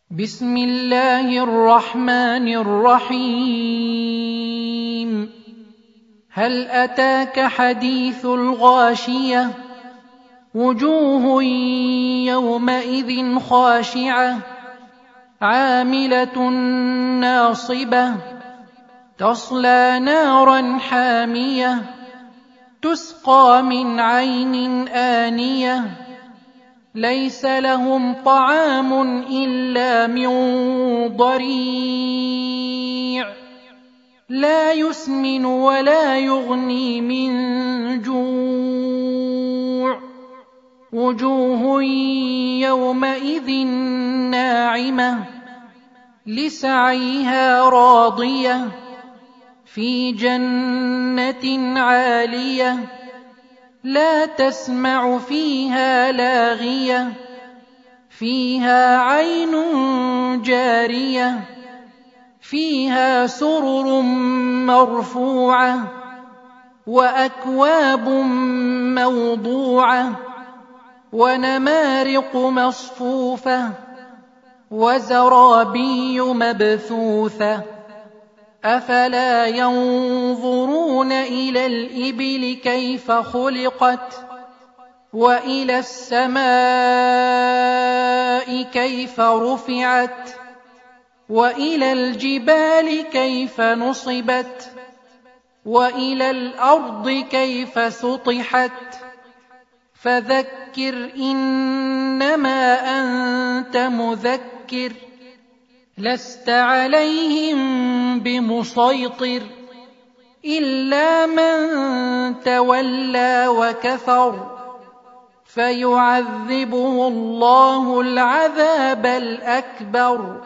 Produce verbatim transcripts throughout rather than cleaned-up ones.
بسم الله الرحمن الرحيم هل أتاك حديث الغاشية وجوه يومئذ خاشعة عاملة ناصبة تصلى نارا حامية تسقى من عين آنية ليس لهم طعام إلا من ضريع لا يسمن ولا يغني من جوع وجوه يومئذ ناعمة لسعيها راضية في جنة عالية لا تسمع فيها لاغية فيها عين جارية فيها سرر مرفوعة وأكواب موضوعة ونمارق مصفوفة وزرابي مبثوثة أفلا ينظرون إلى الإبل كيف خلقت وإلى السماء كيف رفعت وإلى الجبال كيف نصبت وإلى الأرض كيف سطحت فذكر إنما أنت مذكر لست عليهم بمسيطر إلا من تولى وكفر فيعذبه الله العذاب الأكبر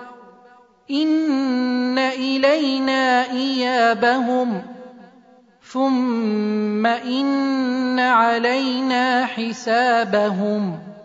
إن إلينا إيابهم ثم إن علينا حسابهم